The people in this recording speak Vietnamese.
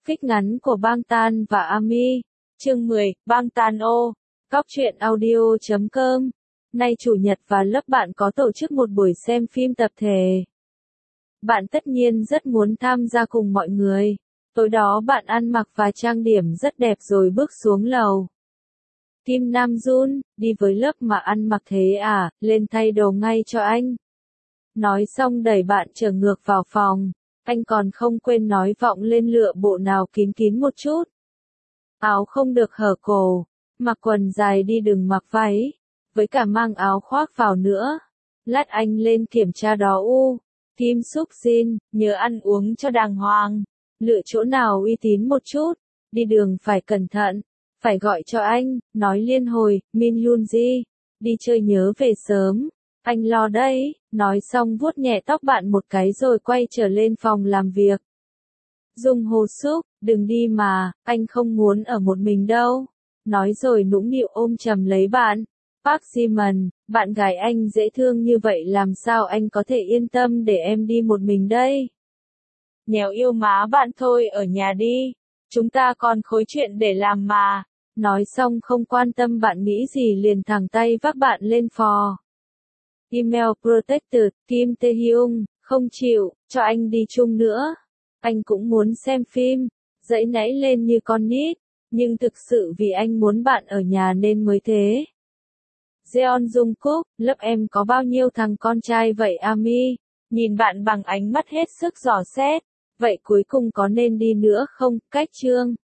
Fic ngắn của Bangtan và Ami. Chương 10, Bangtan O. Góc truyện audio.com. Nay Chủ nhật và lớp bạn có tổ chức một buổi xem phim tập thể. Bạn tất nhiên rất muốn tham gia cùng mọi người. Tối đó bạn ăn mặc và trang điểm rất đẹp rồi bước xuống lầu. Kim Nam Jun, đi với lớp mà ăn mặc thế à, lên thay đồ ngay cho anh. Nói xong đẩy bạn trở ngược vào phòng. Anh còn không quên nói vọng lên lựa bộ nào kín kín một chút. Áo không được hở cổ, mặc quần dài đi đừng mặc váy, với cả mang áo khoác vào nữa. Lát anh lên kiểm tra đó Kim Suk Jin, nhớ ăn uống cho đàng hoàng, lựa chỗ nào uy tín một chút, đi đường phải cẩn thận, phải gọi cho anh, nói liên hồi, Min Yoon Ji, đi chơi nhớ về sớm. Anh lo đấy, nói xong vuốt nhẹ tóc bạn một cái rồi quay trở lên phòng làm việc. Dung Ho Suk, đừng đi mà, anh không muốn ở một mình đâu. Nói rồi nũng nịu ôm chầm lấy bạn. Park Ji-man, bạn gái anh dễ thương như vậy làm sao anh có thể yên tâm để em đi một mình đây. Nhéo yêu má bạn thôi ở nhà đi, chúng ta còn khối chuyện để làm mà. Nói xong không quan tâm bạn nghĩ gì liền thẳng tay vác bạn lên phò. Email Protected, Kim Tae-hyung, không chịu, cho anh đi chung nữa. Anh cũng muốn xem phim, dãy nãy lên như con nít, nhưng thực sự vì anh muốn bạn ở nhà nên mới thế. Jeon Jungkook, lớp em có bao nhiêu thằng con trai vậy Ami? Nhìn bạn bằng ánh mắt hết sức dò xét. Vậy cuối cùng có nên đi nữa không? Cách chương